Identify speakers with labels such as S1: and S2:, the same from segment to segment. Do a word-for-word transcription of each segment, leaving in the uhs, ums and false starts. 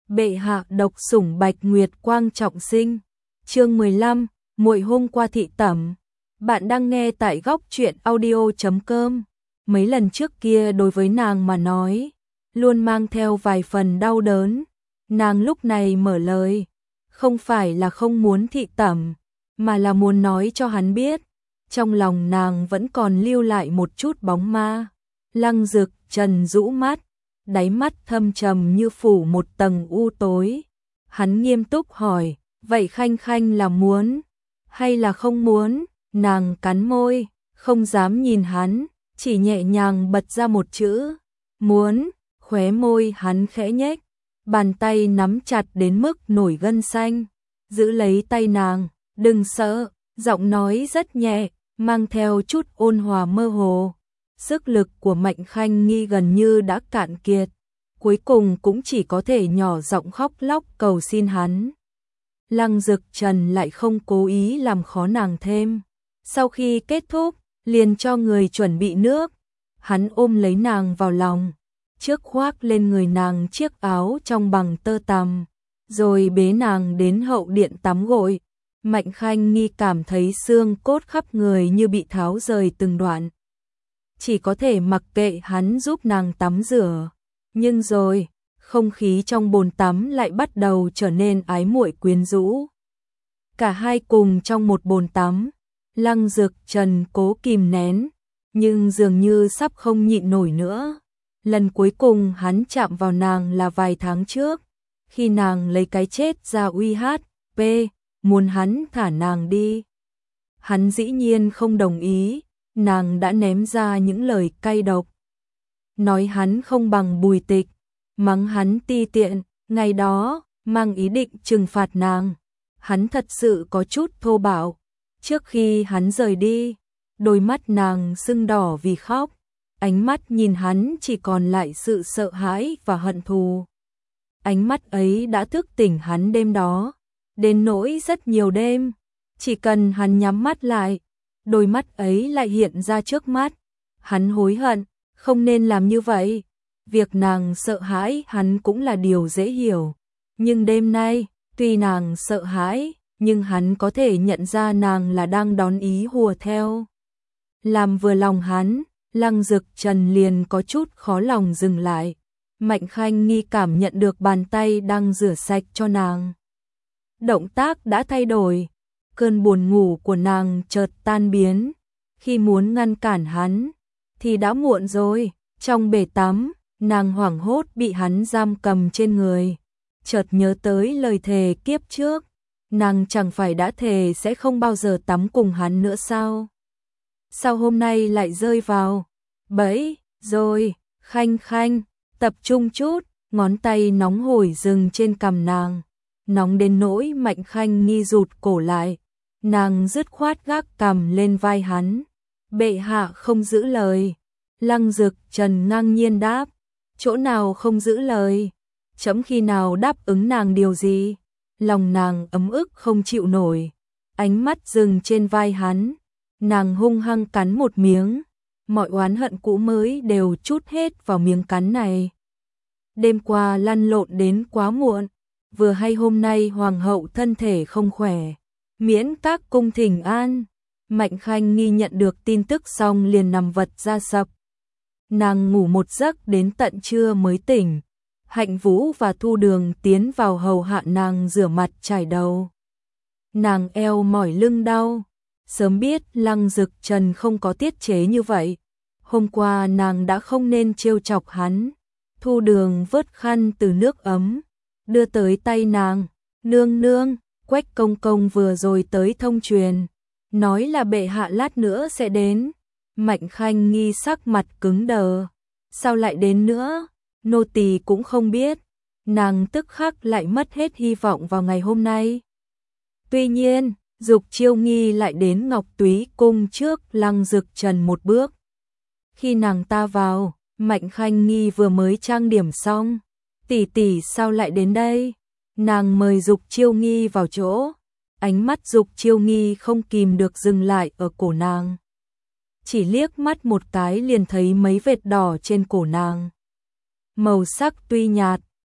S1: Bệ hạ độc sủng Bạch Nguyệt Quang trọng sinh. Chương mười lăm, muội hôm qua thị tẩm. Bạn đang nghe tại góc truyện audio chấm com. Mấy lần trước kia đối với nàng mà nói, luôn mang theo vài phần đau đớn. Nàng lúc này mở lời, không phải là không muốn thị tẩm, mà là muốn nói cho hắn biết, trong lòng nàng vẫn còn lưu lại một chút bóng ma. Lăng Dực Trần rũ mắt, đáy mắt thâm trầm như phủ một tầng u tối. Hắn nghiêm túc hỏi, vậy Khanh Khanh là muốn hay là không muốn? Nàng cắn môi, không dám nhìn hắn, chỉ nhẹ nhàng bật ra một chữ, muốn. Khóe môi hắn khẽ nhếch, bàn tay nắm chặt đến mức nổi gân xanh, giữ lấy tay nàng, đừng sợ, giọng nói rất nhẹ, mang theo chút ôn hòa mơ hồ. Sức lực của Mạnh Khanh Nghi gần như đã cạn kiệt, cuối cùng cũng chỉ có thể nhỏ giọng khóc lóc cầu xin hắn. Lăng Dực Trần lại không cố ý làm khó nàng thêm. Sau khi kết thúc, liền cho người chuẩn bị nước. Hắn ôm lấy nàng vào lòng, trước khoác lên người nàng chiếc áo trong bằng tơ tằm, rồi bế nàng đến hậu điện tắm gội. Mạnh Khanh Nghi cảm thấy xương cốt khắp người như bị tháo rời từng đoạn. Chỉ có thể mặc kệ hắn giúp nàng tắm rửa. Nhưng rồi, không khí trong bồn tắm lại bắt đầu trở nên ái muội quyến rũ. Cả hai cùng trong một bồn tắm, Lăng Dực Trần cố kìm nén, nhưng dường như sắp không nhịn nổi nữa. Lần cuối cùng hắn chạm vào nàng là vài tháng trước, khi nàng lấy cái chết ra uy hát pê, muốn hắn thả nàng đi. Hắn dĩ nhiên không đồng ý, nàng đã ném ra những lời cay độc. Nói hắn không bằng Bùi Tịch, mắng hắn ti tiện, ngày đó, mang ý định trừng phạt nàng. Hắn thật sự có chút thô bạo. Trước khi hắn rời đi, đôi mắt nàng sưng đỏ vì khóc, ánh mắt nhìn hắn chỉ còn lại sự sợ hãi và hận thù. Ánh mắt ấy đã thức tỉnh hắn đêm đó, đến nỗi rất nhiều đêm, chỉ cần hắn nhắm mắt lại, đôi mắt ấy lại hiện ra trước mắt. Hắn hối hận, không nên làm như vậy. Việc nàng sợ hãi hắn cũng là điều dễ hiểu. Nhưng đêm nay, tuy nàng sợ hãi, nhưng hắn có thể nhận ra nàng là đang đón ý hùa theo. Làm vừa lòng hắn, Lăng Dực Trần liền có chút khó lòng dừng lại. Mạnh Khanh Nghi cảm nhận được bàn tay đang rửa sạch cho nàng. Động tác đã thay đổi, cơn buồn ngủ của nàng chợt tan biến. Khi muốn ngăn cản hắn, thì đã muộn rồi. Trong bể tắm, nàng hoảng hốt bị hắn giam cầm trên người. Chợt nhớ tới lời thề kiếp trước, nàng chẳng phải đã thề sẽ không bao giờ tắm cùng hắn nữa sao? Sao hôm nay lại rơi vào bẫy rồi? Khanh Khanh, tập trung chút. Ngón tay nóng hổi dừng trên cằm nàng, nóng đến nỗi Mạnh Khanh Nghi rụt cổ lại. Nàng dứt khoát gác cằm lên vai hắn. Bệ hạ không giữ lời. Lăng Dực Trần ngang nhiên đáp, chỗ nào không giữ lời? Chấm khi nào đáp ứng nàng điều gì? Lòng nàng ấm ức không chịu nổi, ánh mắt dừng trên vai hắn. Nàng hung hăng cắn một miếng, mọi oán hận cũ mới đều trút hết vào miếng cắn này. Đêm qua lăn lộn đến quá muộn, vừa hay hôm nay hoàng hậu thân thể không khỏe, miễn các cung thỉnh an. Mạnh Khanh Nghi nhận được tin tức xong liền nằm vật ra sập. Nàng ngủ một giấc đến tận trưa mới tỉnh. Hạnh Vũ và Thu Đường tiến vào hầu hạ nàng rửa mặt chải đầu. Nàng eo mỏi lưng đau, sớm biết Lăng Dực Trần không có tiết chế như vậy. Hôm qua nàng đã không nên trêu chọc hắn. Thu Đường vớt khăn từ nước ấm, đưa tới tay nàng. Nương nương, Quách công công vừa rồi tới thông truyền, nói là bệ hạ lát nữa sẽ đến. Mạnh Khanh Nghi sắc mặt cứng đờ. Sao lại đến nữa? Nô tỳ cũng không biết. Nàng tức khắc lại mất hết hy vọng vào ngày hôm nay. Tuy nhiên, Dục Chiêu Nghi lại đến Ngọc Túy cung trước Lăng Dực Trần một bước. Khi nàng ta vào, Mạnh Khanh Nghi vừa mới trang điểm xong. Tỷ tỷ sao lại đến đây? Nàng mời Dục Chiêu Nghi vào chỗ. Ánh mắt Dục Chiêu Nghi không kìm được dừng lại ở cổ nàng. Chỉ liếc mắt một cái liền thấy mấy vệt đỏ trên cổ nàng. Màu sắc tuy nhạt,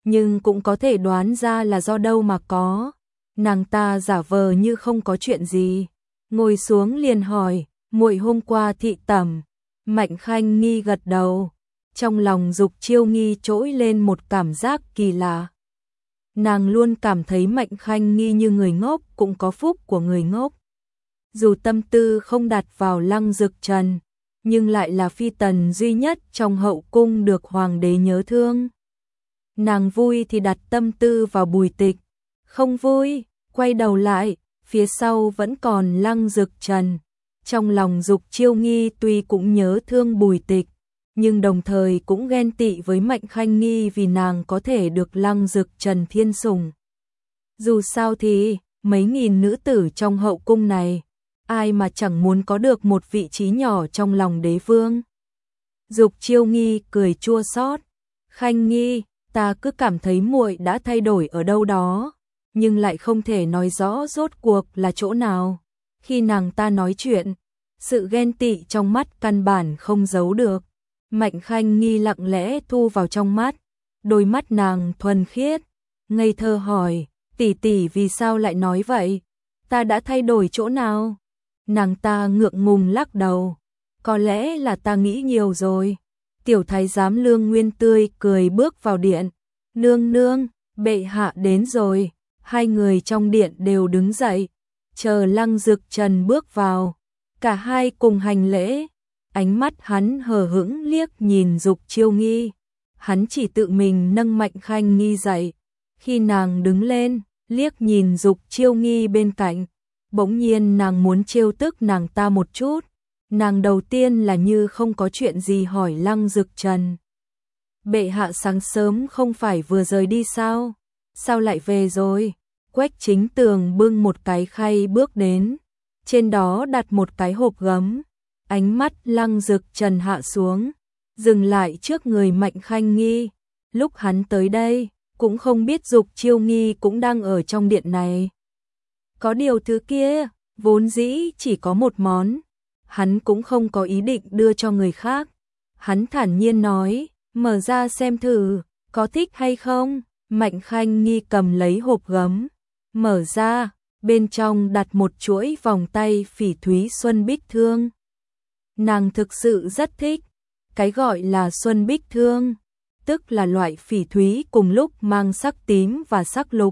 S1: nhưng cũng có thể đoán ra là do đâu mà có. Nàng ta giả vờ như không có chuyện gì, ngồi xuống liền hỏi, muội hôm qua thị tẩm. Mạnh Khanh Nghi gật đầu, trong lòng Dục Chiêu Nghi trỗi lên một cảm giác kỳ lạ. Nàng luôn cảm thấy Mạnh Khanh Nghi như người ngốc cũng có phúc của người ngốc. Dù tâm tư không đặt vào Lăng Dực Trần, nhưng lại là phi tần duy nhất trong hậu cung được hoàng đế nhớ thương. Nàng vui thì đặt tâm tư vào Bùi Tịch, không vui, quay đầu lại, phía sau vẫn còn Lăng Dực Trần. Trong lòng Dục Chiêu Nghi tuy cũng nhớ thương Bùi Tịch, nhưng đồng thời cũng ghen tị với Mạnh Khanh Nghi vì nàng có thể được Lăng Dực Trần thiên sủng. Dù sao thì, mấy nghìn nữ tử trong hậu cung này, ai mà chẳng muốn có được một vị trí nhỏ trong lòng đế vương. Dục Chiêu Nghi cười chua xót, Khanh Nghi, ta cứ cảm thấy muội đã thay đổi ở đâu đó, nhưng lại không thể nói rõ rốt cuộc là chỗ nào. Khi nàng ta nói chuyện, sự ghen tị trong mắt căn bản không giấu được. Mạnh Khanh Nghi lặng lẽ thu vào trong mắt, đôi mắt nàng thuần khiết, ngây thơ hỏi, tỷ tỷ vì sao lại nói vậy? Ta đã thay đổi chỗ nào? Nàng ta ngượng ngùng lắc đầu, có lẽ là ta nghĩ nhiều rồi. Tiểu thái giám Lương Nguyên tươi cười bước vào điện, nương nương, bệ hạ đến rồi. Hai người trong điện đều đứng dậy, chờ Lăng Dực Trần bước vào, cả hai cùng hành lễ. Ánh mắt hắn hờ hững liếc nhìn Dục Chiêu Nghi, hắn chỉ tự mình nâng Mạnh Khanh Nghi dậy. Khi nàng đứng lên, liếc nhìn Dục Chiêu Nghi bên cạnh, bỗng nhiên nàng muốn trêu tức nàng ta một chút. Nàng đầu tiên là như không có chuyện gì hỏi Lăng Dực Trần, bệ hạ sáng sớm không phải vừa rời đi sao? Sao lại về rồi? Quách Chính Tường bưng một cái khay bước đến, trên đó đặt một cái hộp gấm. Ánh mắt Lăng Dực Trần hạ xuống, dừng lại trước người Mạnh Khanh Nghi. Lúc hắn tới đây, cũng không biết Dục Chiêu Nghi cũng đang ở trong điện này. Có điều thứ kia, vốn dĩ chỉ có một món, hắn cũng không có ý định đưa cho người khác. Hắn thản nhiên nói, mở ra xem thử, có thích hay không? Mạnh Khanh Nghi cầm lấy hộp gấm, mở ra, bên trong đặt một chuỗi vòng tay phỉ thúy Xuân Bích Thương. Nàng thực sự rất thích, cái gọi là Xuân Bích Thương, tức là loại phỉ thúy cùng lúc mang sắc tím và sắc lục.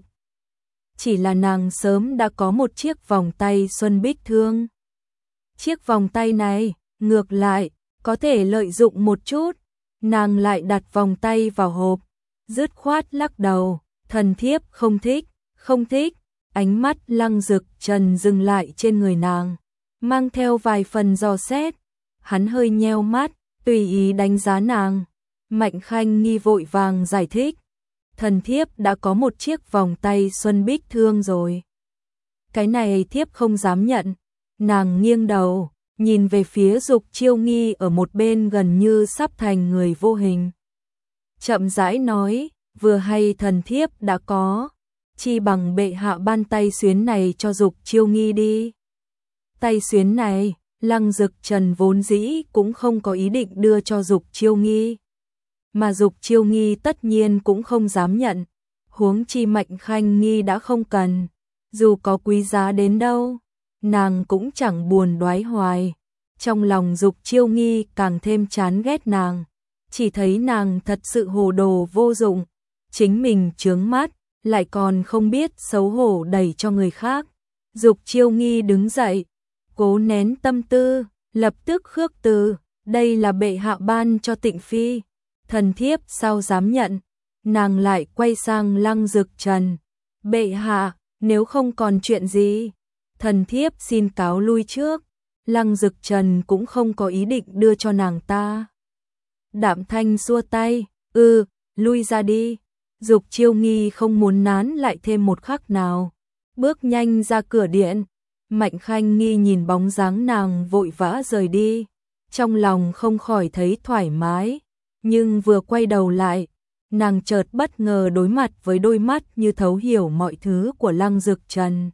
S1: Chỉ là nàng sớm đã có một chiếc vòng tay Xuân Bích Thương. Chiếc vòng tay này, ngược lại, có thể lợi dụng một chút. Nàng lại đặt vòng tay vào hộp, dứt khoát lắc đầu, thần thiếp không thích, không thích. Ánh mắt Lăng Dực Trần dừng lại trên người nàng, mang theo vài phần dò xét. Hắn hơi nheo mắt, tùy ý đánh giá nàng. Mạnh Khanh Nghi vội vàng giải thích, thần thiếp đã có một chiếc vòng tay Xuân Bích Thương rồi. Cái này thiếp không dám nhận. Nàng nghiêng đầu, nhìn về phía Dục Chiêu Nghi ở một bên gần như sắp thành người vô hình. Chậm rãi nói, vừa hay thần thiếp đã có, chi bằng bệ hạ ban tay xuyến này cho Dục Chiêu Nghi đi. Tay xuyến này, Lăng Dực Trần vốn dĩ cũng không có ý định đưa cho Dục Chiêu Nghi, mà Dục Chiêu Nghi tất nhiên cũng không dám nhận, huống chi Mạnh Khanh Nghi đã không cần, dù có quý giá đến đâu, nàng cũng chẳng buồn đoái hoài. Trong lòng Dục Chiêu Nghi càng thêm chán ghét nàng, chỉ thấy nàng thật sự hồ đồ vô dụng, chính mình chướng mắt, lại còn không biết xấu hổ đẩy cho người khác. Dục Chiêu Nghi đứng dậy, cố nén tâm tư, lập tức khước từ, đây là bệ hạ ban cho Tịnh Phi, thần thiếp sao dám nhận. Nàng lại quay sang Lăng Dực Trần, bệ hạ, nếu không còn chuyện gì, thần thiếp xin cáo lui trước. Lăng Dực Trần cũng không có ý định đưa cho nàng ta. Đạm Thanh xua tay, "Ừ, lui ra đi." Dục Chiêu Nghi không muốn nán lại thêm một khắc nào, bước nhanh ra cửa điện. Mạnh Khanh Nghi nhìn bóng dáng nàng vội vã rời đi, trong lòng không khỏi thấy thoải mái, nhưng vừa quay đầu lại, nàng chợt bất ngờ đối mặt với đôi mắt như thấu hiểu mọi thứ của Lăng Dực Trần.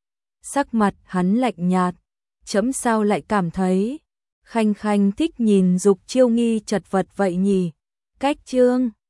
S1: Sắc mặt hắn lạnh nhạt, chấm sao lại cảm thấy Khanh Khanh thích nhìn Dục Chiêu Nghi chật vật vậy nhỉ? Cách chương